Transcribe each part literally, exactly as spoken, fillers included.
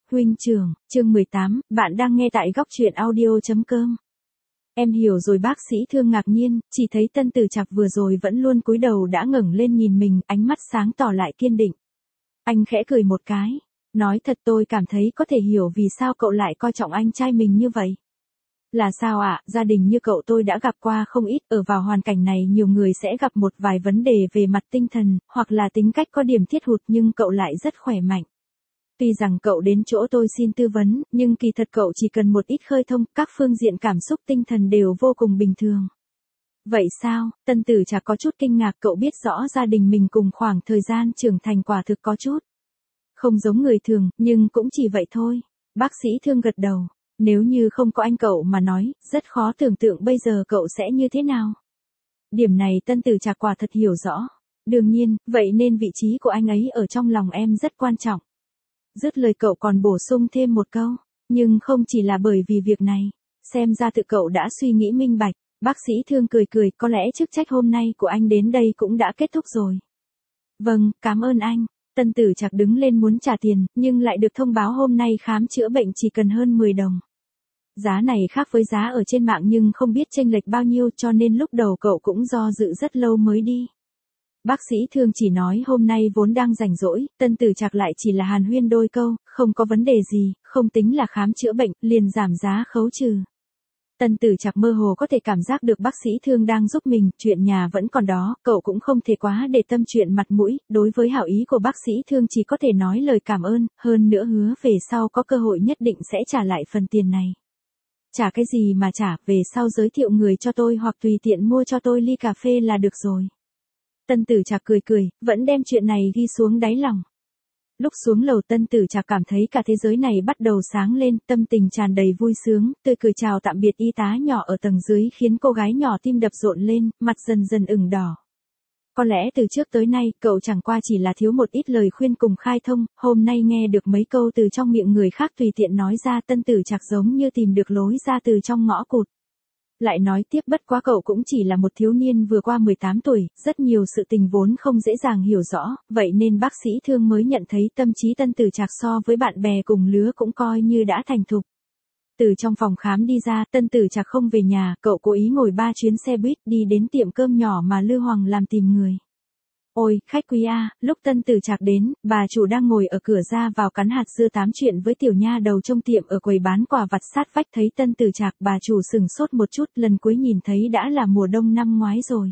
Huynh trưởng, chương mười tám, bạn đang nghe tại góc truyện audio chấm com. Em hiểu rồi bác sĩ Thương ngạc nhiên, chỉ thấy Tân Tử Trạc vừa rồi vẫn luôn cúi đầu đã ngẩng lên nhìn mình, ánh mắt sáng tỏ lại kiên định. Anh khẽ cười một cái, nói thật tôi cảm thấy có thể hiểu vì sao cậu lại coi trọng anh trai mình như vậy. Là sao ạ, à? Gia đình như cậu tôi đã gặp qua không ít, ở vào hoàn cảnh này nhiều người sẽ gặp một vài vấn đề về mặt tinh thần, hoặc là tính cách có điểm thiết hụt nhưng cậu lại rất khỏe mạnh. Tuy rằng cậu đến chỗ tôi xin tư vấn, nhưng kỳ thật cậu chỉ cần một ít khơi thông, các phương diện cảm xúc tinh thần đều vô cùng bình thường. Vậy sao, Tân Tử Trạc có chút kinh ngạc, cậu biết rõ gia đình mình cùng khoảng thời gian trưởng thành quả thực có chút không giống người thường, nhưng cũng chỉ vậy thôi. Bác sĩ Thương gật đầu, nếu như không có anh cậu mà nói, rất khó tưởng tượng bây giờ cậu sẽ như thế nào. Điểm này Tân Tử Trạc quả thật hiểu rõ. Đương nhiên, vậy nên vị trí của anh ấy ở trong lòng em rất quan trọng. Dứt lời cậu còn bổ sung thêm một câu, nhưng không chỉ là bởi vì việc này, xem ra tự cậu đã suy nghĩ minh bạch. Bác sĩ Thương cười cười, có lẽ chức trách hôm nay của anh đến đây cũng đã kết thúc rồi. Vâng, cảm ơn anh. Tân Tử Trạc đứng lên muốn trả tiền, nhưng lại được thông báo hôm nay khám chữa bệnh chỉ cần hơn mười đồng. Giá này khác với giá ở trên mạng nhưng không biết chênh lệch bao nhiêu, cho nên lúc đầu cậu cũng do dự rất lâu mới đi. Bác sĩ Thương chỉ nói hôm nay vốn đang rảnh rỗi, Tân Tử Trạc lại chỉ là hàn huyên đôi câu, không có vấn đề gì, không tính là khám chữa bệnh, liền giảm giá khấu trừ. Tân Tử Trạc mơ hồ có thể cảm giác được bác sĩ Thương đang giúp mình, chuyện nhà vẫn còn đó, cậu cũng không thể quá để tâm chuyện mặt mũi, đối với hảo ý của bác sĩ Thương chỉ có thể nói lời cảm ơn, hơn nữa hứa về sau có cơ hội nhất định sẽ trả lại phần tiền này. Trả cái gì mà trả, về sau giới thiệu người cho tôi hoặc tùy tiện mua cho tôi ly cà phê là được rồi. Tân Tử Trạc cười cười, vẫn đem chuyện này ghi xuống đáy lòng. Lúc xuống lầu Tân Tử Trạc cảm thấy cả thế giới này bắt đầu sáng lên, tâm tình tràn đầy vui sướng, tươi cười chào tạm biệt y tá nhỏ ở tầng dưới khiến cô gái nhỏ tim đập rộn lên, mặt dần dần ửng đỏ. Có lẽ từ trước tới nay, cậu chẳng qua chỉ là thiếu một ít lời khuyên cùng khai thông, hôm nay nghe được mấy câu từ trong miệng người khác tùy tiện nói ra, Tân Tử Trạc giống như tìm được lối ra từ trong ngõ cụt. Lại nói tiếp, bất quá cậu cũng chỉ là một thiếu niên vừa qua mười tám tuổi, rất nhiều sự tình vốn không dễ dàng hiểu rõ, vậy nên bác sĩ Thương mới nhận thấy tâm trí Tân Tử Trạc so với bạn bè cùng lứa cũng coi như đã thành thục. Từ trong phòng khám đi ra, Tân Tử Trạc không về nhà, cậu cố ý ngồi ba chuyến xe buýt đi đến tiệm cơm nhỏ mà Lư Hoàng làm tìm người. Ôi, khách quý a, lúc Tân Tử Trạc đến, bà chủ đang ngồi ở cửa ra vào cắn hạt dưa tám chuyện với tiểu nha đầu trong tiệm ở quầy bán quà vặt sát vách, thấy Tân Tử Trạc, bà chủ sừng sốt một chút, lần cuối nhìn thấy đã là mùa đông năm ngoái rồi.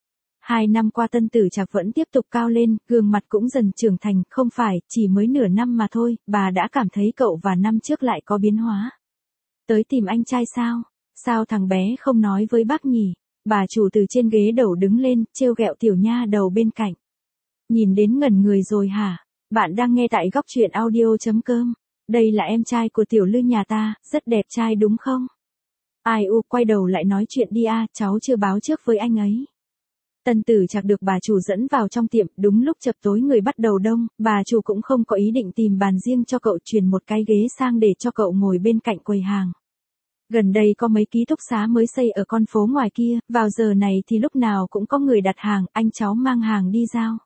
Hai năm qua Tân Tử Trạc vẫn tiếp tục cao lên, gương mặt cũng dần trưởng thành, không phải, chỉ mới nửa năm mà thôi, bà đã cảm thấy cậu và năm trước lại có biến hóa. Tới tìm anh trai sao? Sao thằng bé không nói với bác nhỉ? Bà chủ từ trên ghế đầu đứng lên, trêu ghẹo tiểu nha đầu bên cạnh. Nhìn đến ngẩn người rồi hả? Bạn đang nghe tại góc truyện audio chấm com. Đây là em trai của tiểu Lư nhà ta, rất đẹp trai đúng không? Ai u, quay đầu lại nói chuyện đi a, cháu chưa báo trước với anh ấy. Tân Tử Trạc được bà chủ dẫn vào trong tiệm, đúng lúc chập tối người bắt đầu đông, bà chủ cũng không có ý định tìm bàn riêng cho cậu, chuyển một cái ghế sang để cho cậu ngồi bên cạnh quầy hàng. Gần đây có mấy ký túc xá mới xây ở con phố ngoài kia, vào giờ này thì lúc nào cũng có người đặt hàng, anh cháu mang hàng đi giao.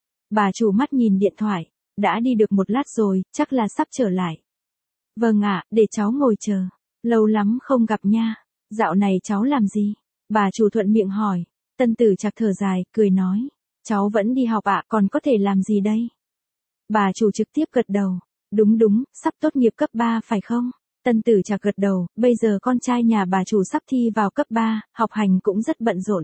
Bà chủ mắt nhìn điện thoại, đã đi được một lát rồi, chắc là sắp trở lại. Vâng ạ, để cháu ngồi chờ, lâu lắm không gặp nha, dạo này cháu làm gì? Bà chủ thuận miệng hỏi. Tân Tử Trạc thở dài, cười nói, cháu vẫn đi học ạ, còn có thể làm gì đây? Bà chủ trực tiếp gật đầu, đúng đúng, sắp tốt nghiệp cấp ba phải không? Tân Tử Trạc gật đầu, bây giờ con trai nhà bà chủ sắp thi vào cấp ba, học hành cũng rất bận rộn.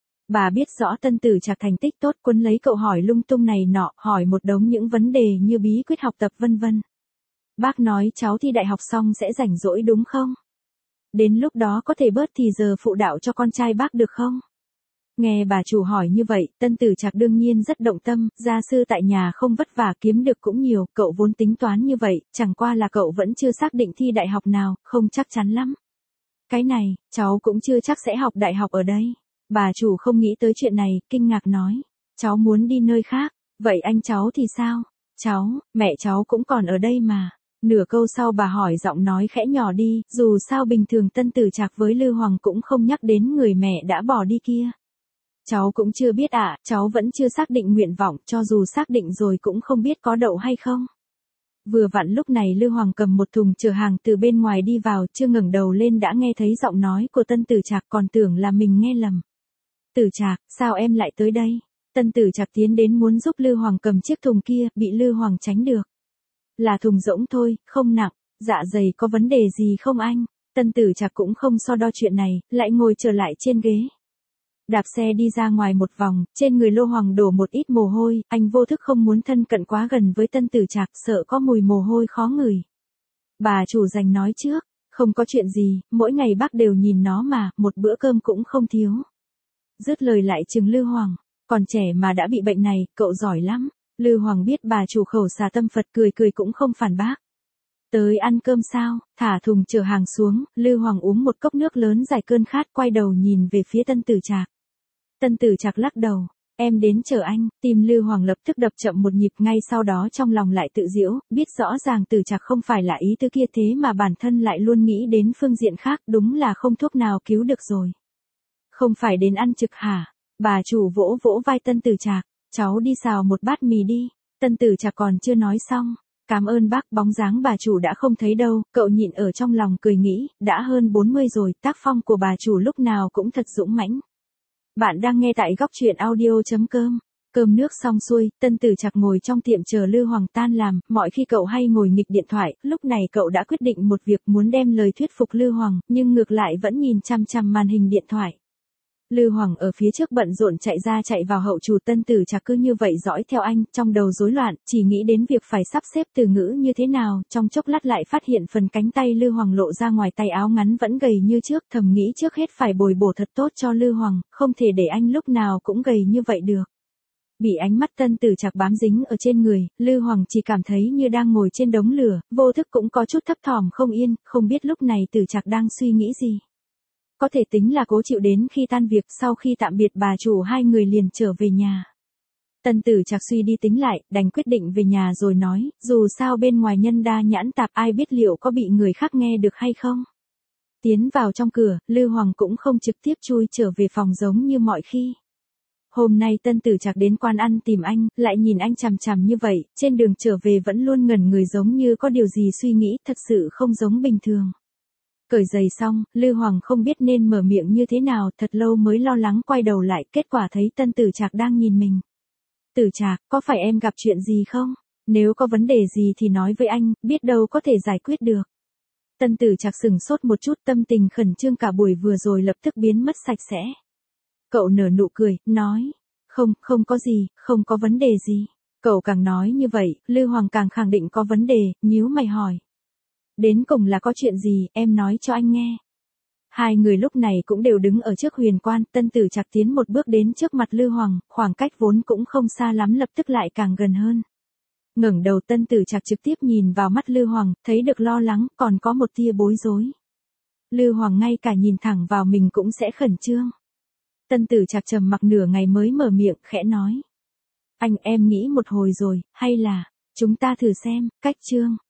Bà biết rõ Tân Tử Trạc thành tích tốt, quấn lấy cậu hỏi lung tung này nọ, hỏi một đống những vấn đề như bí quyết học tập vân vân. Bác nói cháu thi đại học xong sẽ rảnh rỗi đúng không? Đến lúc đó có thể bớt thì giờ phụ đạo cho con trai bác được không? Nghe bà chủ hỏi như vậy, Tân Tử Trạc đương nhiên rất động tâm, gia sư tại nhà không vất vả kiếm được cũng nhiều, cậu vốn tính toán như vậy, chẳng qua là cậu vẫn chưa xác định thi đại học nào, không chắc chắn lắm. Cái này, cháu cũng chưa chắc sẽ học đại học ở đây. Bà chủ không nghĩ tới chuyện này, kinh ngạc nói, cháu muốn đi nơi khác, vậy anh cháu thì sao? Cháu, mẹ cháu cũng còn ở đây mà. Nửa câu sau bà hỏi giọng nói khẽ nhỏ đi, dù sao bình thường Tân Tử Trạc với Lư Hoàng cũng không nhắc đến người mẹ đã bỏ đi kia. Cháu cũng chưa biết ạ, à, cháu vẫn chưa xác định nguyện vọng, cho dù xác định rồi cũng không biết có đậu hay không. Vừa vặn lúc này Lư Hoàng cầm một thùng chở hàng từ bên ngoài đi vào, chưa ngẩng đầu lên đã nghe thấy giọng nói của Tân Tử Trạc, còn tưởng là mình nghe lầm. Tử Trạc, sao em lại tới đây? Tân Tử Trạc tiến đến muốn giúp Lư Hoàng cầm chiếc thùng kia, bị Lư Hoàng tránh được. Là thùng rỗng thôi, không nặng, dạ dày có vấn đề gì không anh? Tân Tử Trạc cũng không so đo chuyện này, lại ngồi trở lại trên ghế. Đạp xe đi ra ngoài một vòng, trên người Lô Hoàng đổ một ít mồ hôi, anh vô thức không muốn thân cận quá gần với Tân Tử Trạc, sợ có mùi mồ hôi khó ngửi. Bà chủ Dành nói trước, không có chuyện gì, mỗi ngày bác đều nhìn nó mà, một bữa cơm cũng không thiếu. Dứt lời lại trừng Lư Hoàng, còn trẻ mà đã bị bệnh này, cậu giỏi lắm. Lư Hoàng biết bà chủ khẩu xà tâm Phật, cười cười cũng không phản bác. Tới ăn cơm sao? Thả thùng chở hàng xuống, Lư Hoàng uống một cốc nước lớn giải cơn khát, quay đầu nhìn về phía Tân Tử Trạc. Tân Tử Trạc lắc đầu, em đến chờ anh. Tim Lư Hoàng lập tức đập chậm một nhịp, ngay sau đó trong lòng lại tự giễu, biết rõ ràng Tử Trạc không phải là ý tứ kia, thế mà bản thân lại luôn nghĩ đến phương diện khác, đúng là không thuốc nào cứu được rồi. Không phải đến ăn trực hả? Bà chủ vỗ vỗ vai Tân Tử Trạc, cháu đi xào một bát mì đi. Tân Tử Trạc còn chưa nói xong. Cảm ơn bác, bóng dáng bà chủ đã không thấy đâu, cậu nhịn ở trong lòng cười nghĩ, đã hơn bốn mươi rồi, tác phong của bà chủ lúc nào cũng thật dũng mãnh. Bạn đang nghe tại góc truyện audio.com. Cơm nước xong xuôi, Tân Tử Trạc ngồi trong tiệm chờ Lư Hoàng tan làm, mọi khi cậu hay ngồi nghịch điện thoại, lúc này cậu đã quyết định một việc, muốn đem lời thuyết phục Lư Hoàng, nhưng ngược lại vẫn nhìn chằm chằm màn hình điện thoại. Lư Hoàng ở phía trước bận rộn chạy ra chạy vào, hậu chủ Tân Tử Trạc cứ như vậy dõi theo anh, trong đầu rối loạn, chỉ nghĩ đến việc phải sắp xếp từ ngữ như thế nào, trong chốc lát lại phát hiện phần cánh tay Lư Hoàng lộ ra ngoài, tay áo ngắn vẫn gầy như trước, thầm nghĩ trước hết phải bồi bổ thật tốt cho Lư Hoàng, không thể để anh lúc nào cũng gầy như vậy được. Bị ánh mắt Tân Tử Trạc bám dính ở trên người, Lư Hoàng chỉ cảm thấy như đang ngồi trên đống lửa, vô thức cũng có chút thấp thỏm không yên, không biết lúc này Tử Trạc đang suy nghĩ gì. Có thể tính là cố chịu đến khi tan việc, sau khi tạm biệt bà chủ hai người liền trở về nhà. Tân Tử Trạc suy đi tính lại, đành quyết định về nhà rồi nói, dù sao bên ngoài nhân đa nhãn tạp, ai biết liệu có bị người khác nghe được hay không. Tiến vào trong cửa, Lư Hoàng cũng không trực tiếp chui trở về phòng giống như mọi khi. Hôm nay Tân Tử Trạc đến quán ăn tìm anh, lại nhìn anh chằm chằm như vậy, trên đường trở về vẫn luôn ngẩn người giống như có điều gì suy nghĩ, thật sự không giống bình thường. Cởi giày xong, Lư Hoàng không biết nên mở miệng như thế nào, thật lâu mới lo lắng quay đầu lại, kết quả thấy Tân Tử Trạc đang nhìn mình. Tử Trạc, có phải em gặp chuyện gì không? Nếu có vấn đề gì thì nói với anh, biết đâu có thể giải quyết được. Tân Tử Trạc sửng sốt một chút, tâm tình khẩn trương cả buổi vừa rồi lập tức biến mất sạch sẽ. Cậu nở nụ cười, nói, không, không có gì, không có vấn đề gì. Cậu càng nói như vậy, Lư Hoàng càng khẳng định có vấn đề, nhíu mày hỏi. Đến cùng là có chuyện gì, em nói cho anh nghe. Hai người lúc này cũng đều đứng ở trước huyền quan, Tân Tử Trạc tiến một bước đến trước mặt Lư Hoàng, khoảng cách vốn cũng không xa lắm lập tức lại càng gần hơn. Ngẩng đầu Tân Tử Trạc trực tiếp nhìn vào mắt Lư Hoàng, thấy được lo lắng, còn có một tia bối rối. Lư Hoàng ngay cả nhìn thẳng vào mình cũng sẽ khẩn trương. Tân Tử Trạc trầm mặc nửa ngày mới mở miệng, khẽ nói. Anh, em nghĩ một hồi rồi, hay là, chúng ta thử xem, cách chương.